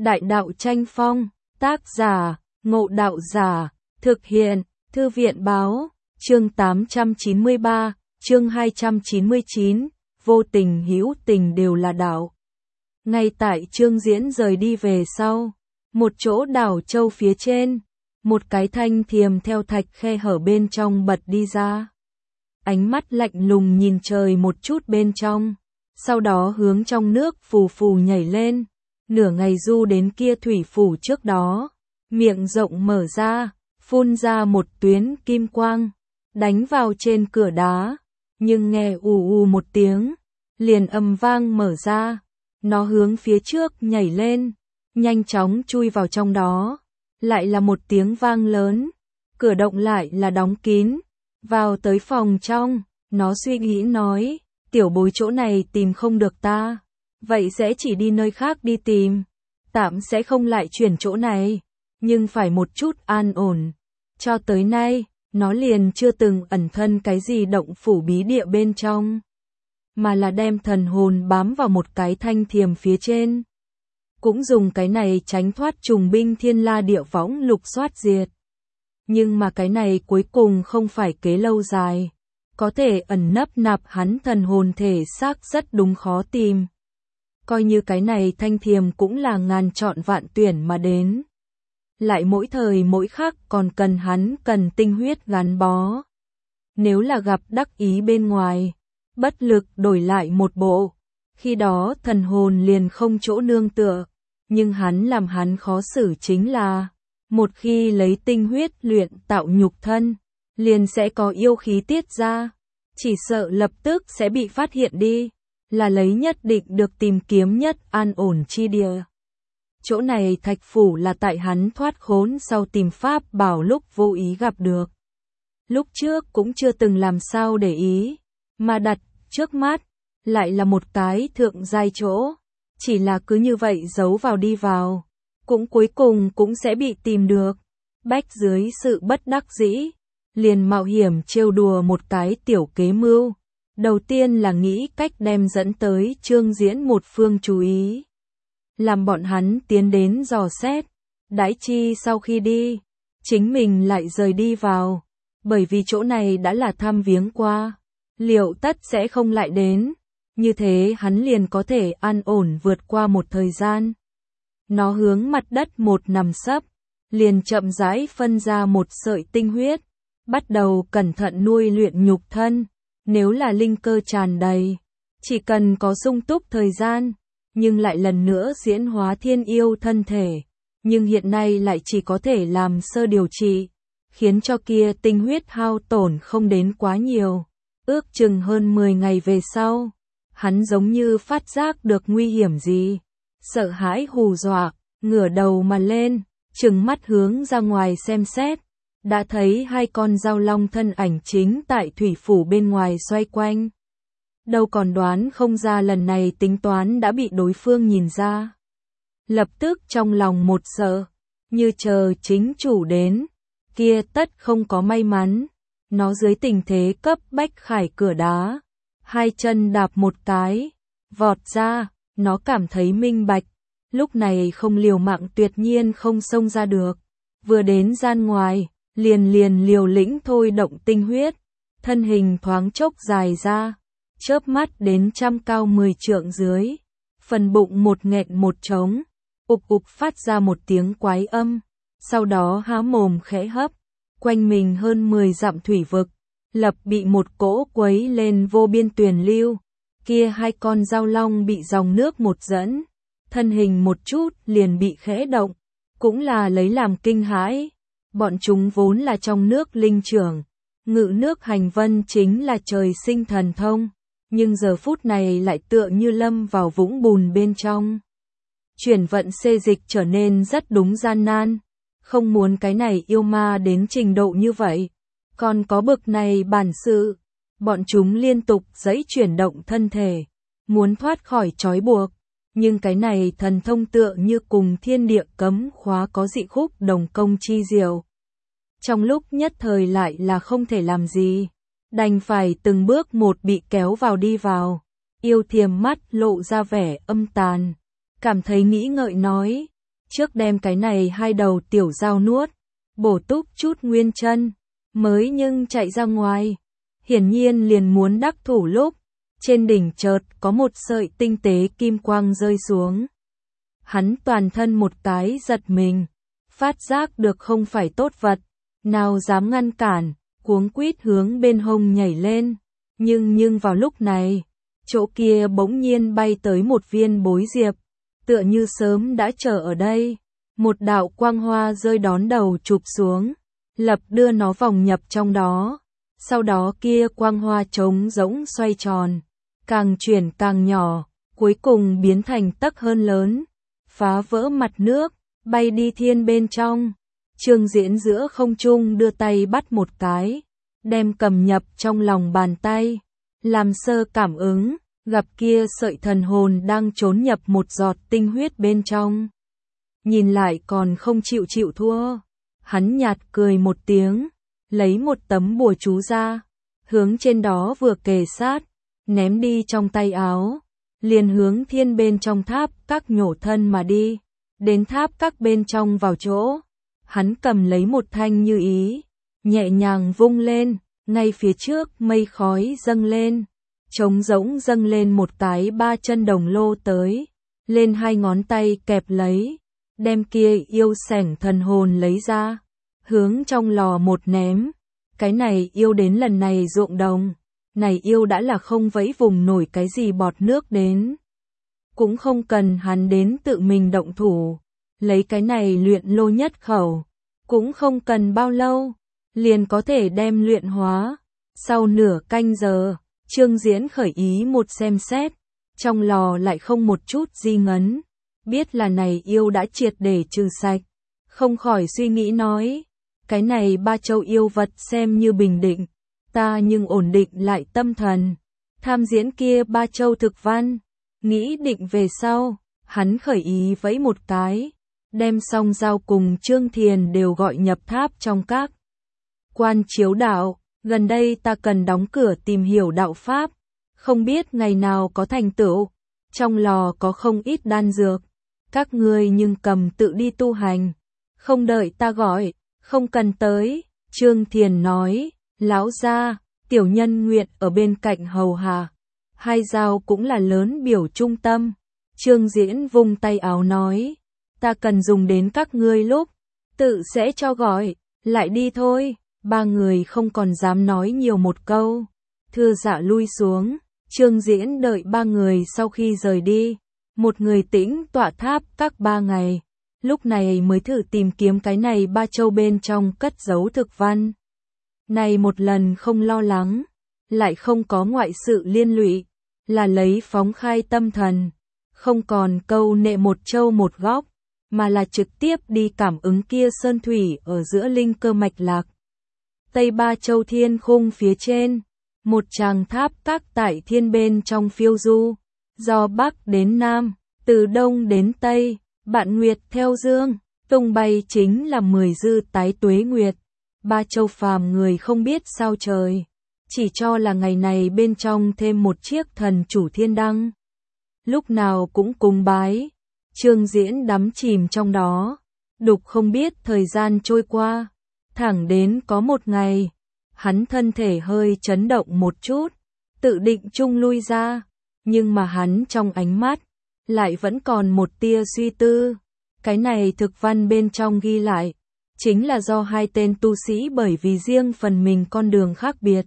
Đại đạo tranh phong, tác giả, Ngộ Đạo Giả, thực hiện, Thư viện báo, chương 893, chương 299, vô tình hữu tình đều là đạo. Ngay tại Trương Diễn rời đi về sau, một chỗ đảo châu phía trên, một cái thanh thiềm theo thạch khe hở bên trong bật đi ra. Ánh mắt lạnh lùng nhìn trời một chút bên trong, sau đó hướng trong nước phù phù nhảy lên, nửa ngày du đến kia thủy phủ trước đó, miệng rộng mở ra, phun ra một tuyến kim quang, đánh vào trên cửa đá, nhưng nghe ù ù một tiếng, liền ầm vang mở ra, nó hướng phía trước nhảy lên, nhanh chóng chui vào trong đó, lại là một tiếng vang lớn, cửa động lại là đóng kín, vào tới phòng trong, nó suy nghĩ nói, tiểu bối chỗ này tìm không được ta, vậy sẽ chỉ đi nơi khác đi tìm, tạm sẽ không lại chuyển chỗ này, nhưng phải một chút an ổn. Cho tới nay, nó liền chưa từng ẩn thân cái gì động phủ bí địa bên trong, mà là đem thần hồn bám vào một cái thanh thiềm phía trên. Cũng dùng cái này tránh thoát trùng binh thiên la địa võng lục soát diệt. Nhưng mà cái này cuối cùng không phải kế lâu dài, có thể ẩn nấp nạp hắn thần hồn thể xác rất đúng khó tìm. Coi như cái này thanh thiềm cũng là ngàn chọn vạn tuyển mà đến. Lại mỗi thời mỗi khắc còn cần hắn cần tinh huyết gắn bó. Nếu là gặp đắc ý bên ngoài, bất lực đổi lại một bộ, khi đó thần hồn liền không chỗ nương tựa. Nhưng làm hắn khó xử chính là, một khi lấy tinh huyết luyện tạo nhục thân, liền sẽ có yêu khí tiết ra, chỉ sợ lập tức sẽ bị phát hiện đi, là lấy nhất định được tìm kiếm nhất an ổn chi địa. Chỗ này thạch phủ là tại hắn thoát khốn sau tìm pháp bảo lúc vô ý gặp được. Lúc trước cũng chưa từng làm sao để ý, mà đặt trước mắt, lại là một cái thượng giai chỗ. Chỉ là cứ như vậy giấu vào đi vào, cũng cuối cùng cũng sẽ bị tìm được. Bách dưới sự bất đắc dĩ, liền mạo hiểm trêu đùa một cái tiểu kế mưu. Đầu tiên là nghĩ cách đem dẫn tới Trương Diễn một phương chú ý. Làm bọn hắn tiến đến dò xét, đãi chi sau khi đi, chính mình lại rời đi vào. Bởi vì chỗ này đã là thăm viếng qua, liệu tất sẽ không lại đến. Như thế hắn liền có thể an ổn vượt qua một thời gian. Nó hướng mặt đất một nằm sấp, liền chậm rãi phân ra một sợi tinh huyết, bắt đầu cẩn thận nuôi luyện nhục thân. Nếu là linh cơ tràn đầy, chỉ cần có sung túc thời gian, nhưng lại lần nữa diễn hóa thiên yêu thân thể, nhưng hiện nay lại chỉ có thể làm sơ điều trị, khiến cho kia tinh huyết hao tổn không đến quá nhiều. Ước chừng hơn 10 ngày về sau, hắn giống như phát giác được nguy hiểm gì, sợ hãi hù dọa, ngửa đầu mà lên, trừng mắt hướng ra ngoài xem xét, đã thấy hai con dao long thân ảnh chính tại thủy phủ bên ngoài xoay quanh. Đâu còn đoán không ra lần này tính toán đã bị đối phương nhìn ra. Lập tức trong lòng một sợ, như chờ chính chủ đến, kia tất không có may mắn, nó dưới tình thế cấp bách khải cửa đá. Hai chân đạp một cái, vọt ra, nó cảm thấy minh bạch, lúc này không liều mạng tuyệt nhiên không xông ra được. Vừa đến gian ngoài, liền liều lĩnh thôi động tinh huyết, thân hình thoáng chốc dài ra, chớp mắt đến trăm cao 10 trượng dưới, phần bụng một nghẹn một trống, ục ục phát ra một tiếng quái âm, sau đó há mồm khẽ hấp, quanh mình hơn 10 dặm thủy vực. Lập bị một cỗ quấy lên vô biên tuyền lưu, kia hai con dao long bị dòng nước một dẫn, thân hình một chút liền bị khẽ động, cũng là lấy làm kinh hãi. Bọn chúng vốn là trong nước linh trưởng, ngự nước hành vân chính là trời sinh thần thông, nhưng giờ phút này lại tựa như lâm vào vũng bùn bên trong. Chuyển vận xê dịch trở nên rất đúng gian nan, không muốn cái này yêu ma đến trình độ như vậy. Còn có bực này bản sự, bọn chúng liên tục giãy chuyển động thân thể, muốn thoát khỏi trói buộc, nhưng cái này thần thông tựa như cùng thiên địa cấm khóa có dị khúc đồng công chi diệu. Trong lúc nhất thời lại là không thể làm gì, đành phải từng bước một bị kéo vào đi vào. Yêu thiềm mắt lộ ra vẻ âm tàn, cảm thấy nghĩ ngợi nói, trước đem cái này hai đầu tiểu dao nuốt, bổ túc chút nguyên chân, mới nhưng chạy ra ngoài. Hiển nhiên liền muốn đắc thủ lúc, trên đỉnh chợt có một sợi tinh tế kim quang rơi xuống. Hắn toàn thân một cái giật mình, phát giác được không phải tốt vật, nào dám ngăn cản, cuống quýt hướng bên hông nhảy lên. Nhưng vào lúc này, chỗ kia bỗng nhiên bay tới một viên bối diệp, tựa như sớm đã chờ ở đây. Một đạo quang hoa rơi đón đầu chụp xuống, lập đưa nó vòng nhập trong đó. Sau đó kia quang hoa trống rỗng xoay tròn, càng chuyển càng nhỏ, cuối cùng biến thành tấc hơn lớn, phá vỡ mặt nước, bay đi thiên bên trong. Trương Diễn giữa không trung đưa tay bắt một cái, đem cầm nhập trong lòng bàn tay, làm sơ cảm ứng, gặp kia sợi thần hồn đang trốn nhập một giọt tinh huyết bên trong. Nhìn lại còn không chịu thua, hắn nhạt cười một tiếng, lấy một tấm bùa chú ra, hướng trên đó vừa kề sát, ném đi trong tay áo, liền hướng thiên bên trong tháp các nhổ thân mà đi, đến tháp các bên trong vào chỗ. Hắn cầm lấy một thanh như ý, nhẹ nhàng vung lên, ngay phía trước mây khói dâng lên, trống rỗng dâng lên một cái ba chân đồng lô tới, lên hai ngón tay kẹp lấy, đem kia yêu sảnh thần hồn lấy ra, hướng trong lò một ném. Cái này yêu đến lần này ruộng đồng, này yêu đã là không vẫy vùng nổi cái gì bọt nước đến. Cũng không cần hắn đến tự mình động thủ, lấy cái này luyện lô nhất khẩu, cũng không cần bao lâu, liền có thể đem luyện hóa. Sau nửa canh giờ, Trương Diễn khởi ý một xem xét, trong lò lại không một chút di ngấn, biết là này yêu đã triệt để trừ sạch, không khỏi suy nghĩ nói, cái này ba châu yêu vật xem như bình định, ta nhưng ổn định lại tâm thần, tham diễn kia ba châu thực văn, nghĩ định về sau, hắn khởi ý vẫy một cái, đem xong giao cùng Trương Thiền đều gọi nhập tháp trong các quan chiếu đạo. Gần đây ta cần đóng cửa tìm hiểu đạo pháp, không biết ngày nào có thành tựu, trong lò có không ít đan dược, các ngươi nhưng cầm tự đi tu hành, không đợi ta gọi, không cần tới. Trương Thiền nói, lão gia, tiểu nhân nguyện ở bên cạnh hầu hạ, hai dao cũng là lớn biểu trung tâm. Trương Diễn vung tay áo nói, ta cần dùng đến các ngươi lúc, tự sẽ cho gọi, lại đi thôi. Ba người không còn dám nói nhiều một câu, thưa dạ lui xuống. Trương Diễn đợi ba người sau khi rời đi, một người tĩnh tọa tháp các 3 ngày, lúc này mới thử tìm kiếm cái này ba châu bên trong cất giấu thực văn. Này một lần không lo lắng, lại không có ngoại sự liên lụy, là lấy phóng khai tâm thần, không còn câu nệ một châu một góc, mà là trực tiếp đi cảm ứng kia sơn thủy ở giữa linh cơ mạch lạc. Tây Ba Châu thiên khung phía trên, một tràng tháp các tại thiên bên trong phiêu du, do Bắc đến Nam, từ Đông đến Tây, bạn nguyệt theo dương, tung bay chính là 10 dư tái tuế nguyệt. Ba Châu phàm người không biết sao trời, chỉ cho là ngày này bên trong thêm một chiếc thần chủ thiên đăng. Lúc nào cũng cúng bái, Trương Diễn đắm chìm trong đó, đục không biết thời gian trôi qua. Thẳng đến có một ngày, hắn thân thể hơi chấn động một chút, tự định chung lui ra, nhưng mà hắn trong ánh mắt, lại vẫn còn một tia suy tư. Cái này thực văn bên trong ghi lại, chính là do hai tên tu sĩ bởi vì riêng phần mình con đường khác biệt.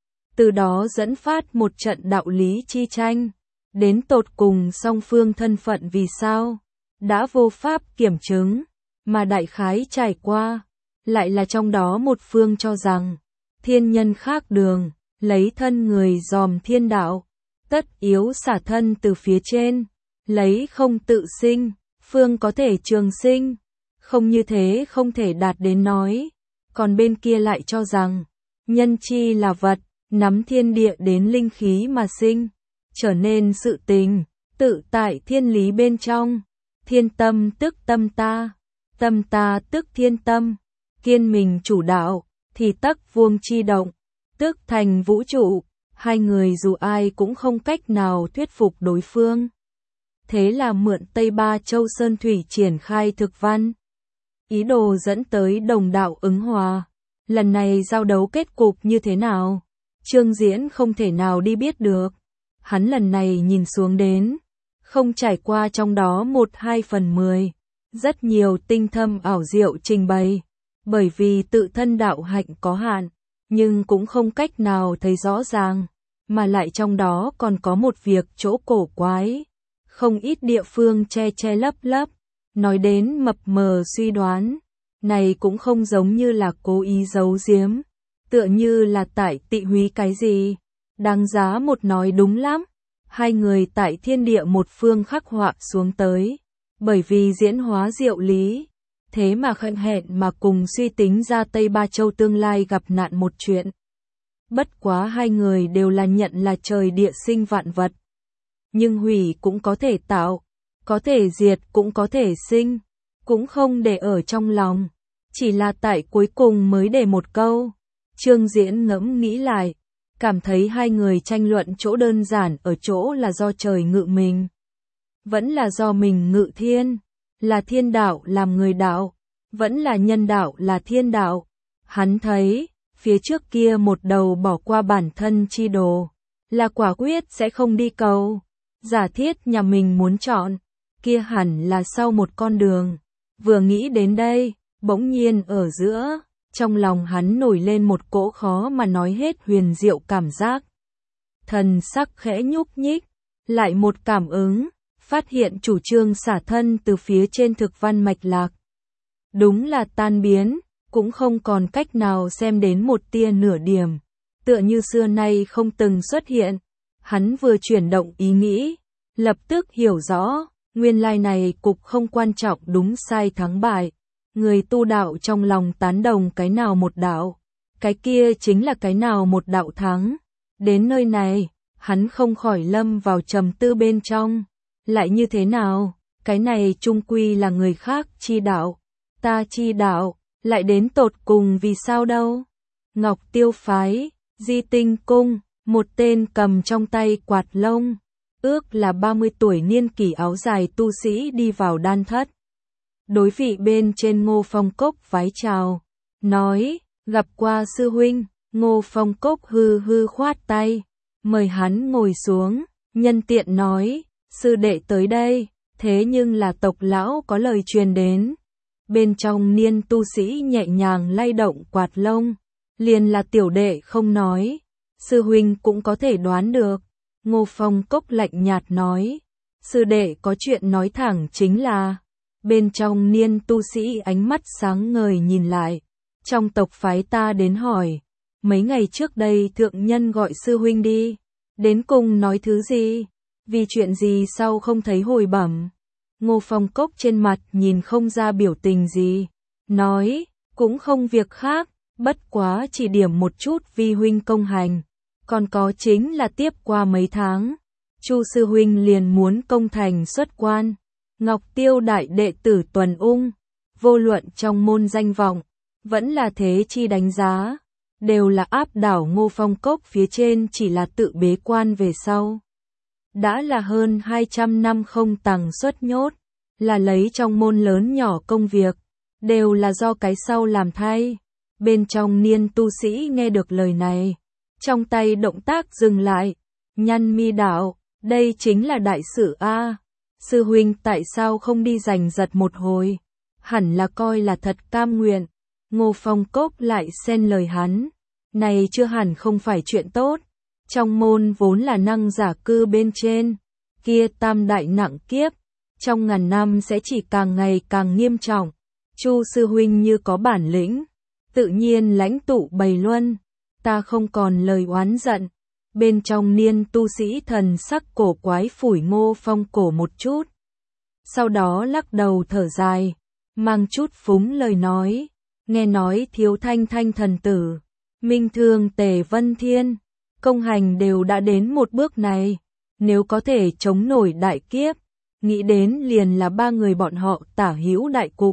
Từ đó dẫn phát một trận đạo lý chi tranh, đến tột cùng song phương thân phận vì sao, đã vô pháp kiểm chứng, mà đại khái trải qua. Lại là trong đó một phương cho rằng, thiên nhân khác đường, lấy thân người dòm thiên đạo, tất yếu xả thân từ phía trên, lấy không tự sinh, phương có thể trường sinh, không như thế không thể đạt đến nói. Còn bên kia lại cho rằng, nhân chi là vật, nắm thiên địa đến linh khí mà sinh, trở nên sự tình, tự tại thiên lý bên trong, thiên tâm tức tâm ta tức thiên tâm. Kiên mình chủ đạo, thì tắc vuông chi động, tức thành vũ trụ, hai người dù ai cũng không cách nào thuyết phục đối phương. thế là mượn Tây Ba Châu Sơn Thủy triển khai thực văn. Ý đồ dẫn tới đồng đạo ứng hòa. Lần này giao đấu kết cục như thế nào? Trương Diễn không thể nào đi biết được. Hắn lần này nhìn xuống đến, không trải qua trong đó 1/2/10. Rất nhiều tinh thâm ảo diệu trình bày. Bởi vì tự thân đạo hạnh có hạn, nhưng cũng không cách nào thấy rõ ràng. Mà lại trong đó còn có một việc chỗ cổ quái. Không ít địa phương che che lấp lấp. Nói đến mập mờ suy đoán. Này cũng không giống như là cố ý giấu giếm. Tựa như là tại tị húy cái gì. Đáng giá một nói đúng lắm. Hai người tại thiên địa một phương khắc họa xuống tới. Bởi vì diễn hóa diệu lý. Thế mà hẹn hẹn mà cùng suy tính ra Tây Ba Châu tương lai gặp nạn một chuyện. Bất quá hai người đều là nhận là trời địa sinh vạn vật. Nhưng hủy cũng có thể tạo, có thể diệt cũng có thể sinh, cũng không để ở trong lòng. Chỉ là tại cuối cùng mới để một câu. Trương Diễn ngẫm nghĩ lại, cảm thấy hai người tranh luận chỗ đơn giản ở chỗ là do trời ngự mình. Vẫn là do mình ngự thiên, là thiên đạo làm người đạo, vẫn là nhân đạo là thiên đạo. Hắn thấy, phía trước kia một đầu bỏ qua bản thân chi đồ, là quả quyết sẽ không đi cầu. Giả thiết nhà mình muốn chọn, kia hẳn là sau một con đường. Vừa nghĩ đến đây, bỗng nhiên ở giữa, trong lòng hắn nổi lên một cỗ khó mà nói hết huyền diệu cảm giác. Thần sắc khẽ nhúc nhích, lại một cảm ứng, phát hiện chủ trương xả thân từ phía trên thực văn mạch lạc. Đúng là tan biến, cũng không còn cách nào xem đến một tia nửa điểm, tựa như xưa nay không từng xuất hiện. Hắn vừa chuyển động ý nghĩ, lập tức hiểu rõ, nguyên lai này cục không quan trọng đúng sai thắng bại. Người tu đạo trong lòng tán đồng cái nào một đạo, cái kia chính là cái nào một đạo thắng. Đến nơi này, hắn không khỏi lâm vào trầm tư bên trong. Lại như thế nào, cái này chung quy là người khác chi đạo, ta chi đạo, lại đến tột cùng vì sao đâu. Ngọc Tiêu Phái, Di Tinh Cung, một tên cầm trong tay quạt lông, ước là 30 tuổi niên kỷ áo dài tu sĩ đi vào đan thất. Đối vị bên trên Ngô Phong Cốc vái chào, nói, gặp qua sư huynh. Ngô Phong Cốc hư hư khoát tay, mời hắn ngồi xuống, nhân tiện nói, sư đệ tới đây, thế nhưng là tộc lão có lời truyền đến. Bên trong niên tu sĩ nhẹ nhàng lay động quạt lông, liền là tiểu đệ không nói, sư huynh cũng có thể đoán được. Ngô Phong Cốc lạnh nhạt nói, sư đệ có chuyện nói thẳng chính là. Bên trong niên tu sĩ ánh mắt sáng ngời nhìn lại, trong tộc phái ta đến hỏi, mấy ngày trước đây thượng nhân gọi sư huynh đi, đến cùng nói thứ gì, vì chuyện gì sau không thấy hồi bẩm. Ngô Phong Cốc trên mặt nhìn không ra biểu tình gì, nói, cũng không việc khác, bất quá chỉ điểm một chút vi huynh công hành, còn có chính là tiếp qua mấy tháng, Chu sư huynh liền muốn công thành xuất quan. Ngọc Tiêu đại đệ tử Tuần Ung, vô luận trong môn danh vọng, vẫn là thế chi đánh giá, đều là áp đảo Ngô Phong Cốc phía trên, chỉ là tự bế quan về sau. Đã là hơn 200 năm không tằng xuất nhốt, là lấy trong môn lớn nhỏ công việc, đều là do cái sau làm thay. Bên trong niên tu sĩ nghe được lời này, trong tay động tác dừng lại, nhăn mi đạo, đây chính là đại sự a. Sư huynh tại sao không đi giành giật một hồi, hẳn là coi là thật cam nguyện. Ngô Phong Cốc lại xen lời hắn, này chưa hẳn không phải chuyện tốt. Trong môn vốn là năng giả cư bên trên, kia tam đại nặng kiếp, trong ngàn năm sẽ chỉ càng ngày càng nghiêm trọng. Chu sư huynh như có bản lĩnh, tự nhiên lãnh tụ bày luân, ta không còn lời oán giận. Bên trong niên tu sĩ thần sắc cổ quái phủi Ngô Phong cổ một chút, sau đó lắc đầu thở dài, mang chút phúng lời nói, nghe nói Thiếu Thanh Thanh thần tử, Minh Thương Tề Vân Thiên, công hành đều đã đến một bước này, nếu có thể chống nổi đại kiếp, nghĩ đến liền là ba người bọn họ tả hữu đại cục.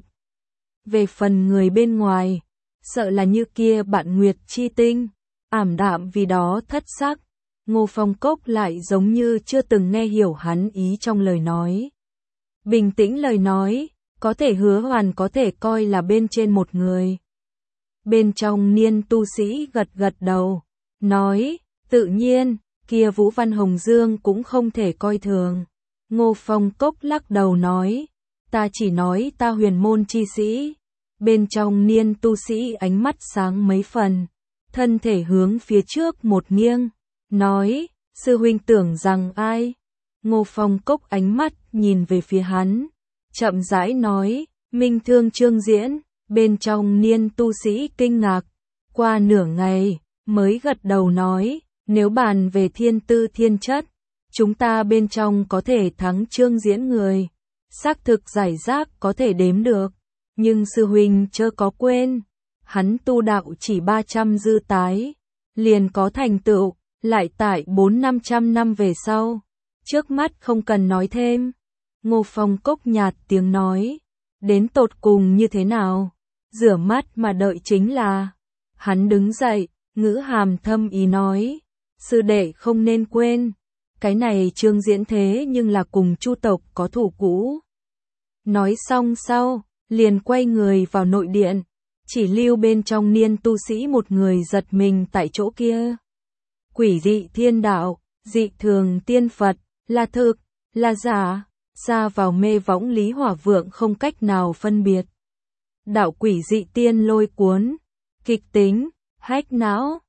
Về phần người bên ngoài, sợ là như kia bạn Nguyệt Chi Tinh, ảm đạm vì đó thất sắc. Ngô Phong Cốc lại giống như chưa từng nghe hiểu hắn ý trong lời nói. Bình tĩnh lời nói, có thể Hứa Hoàn có thể coi là bên trên một người. Bên trong Niên tu sĩ gật gật đầu, nói, tự nhiên, kia Vũ Văn Hồng Dương cũng không thể coi thường. Ngô Phong Cốc lắc đầu nói, ta chỉ nói ta huyền môn chi sĩ. Bên trong Niên tu sĩ ánh mắt sáng mấy phần, thân thể hướng phía trước một nghiêng, nói, sư huynh tưởng rằng ai? Ngô Phong Cốc ánh mắt nhìn về phía hắn, chậm rãi nói, Minh Thương Trương Diễn. Bên trong Niên tu sĩ kinh ngạc, qua nửa ngày, mới gật đầu nói, nếu bàn về thiên tư thiên chất, chúng ta bên trong có thể thắng Trương Diễn người. Xác thực giải rác có thể đếm được, nhưng sư huynh chớ có quên, hắn tu đạo chỉ 300 dư tái, liền có thành tựu, lại tại 400-500 năm về sau. Trước mắt không cần nói thêm. Ngô Phong Cốc nhạt tiếng nói, đến tột cùng như thế nào? Rửa mắt mà đợi chính là. Hắn đứng dậy, ngữ hàm thâm ý nói, sư đệ không nên quên, cái này Trương Diễn thế nhưng là cùng Chu tộc có thủ cũ. Nói xong sau, liền quay người vào nội điện, chỉ lưu bên trong Niên tu sĩ một người giật mình tại chỗ kia. Quỷ dị thiên đạo, dị thường tiên Phật, là thực, là giả, xa vào mê võng Lý Hỏa Vượng không cách nào phân biệt. Đạo quỷ dị tiên lôi cuốn, kịch tính, hách não,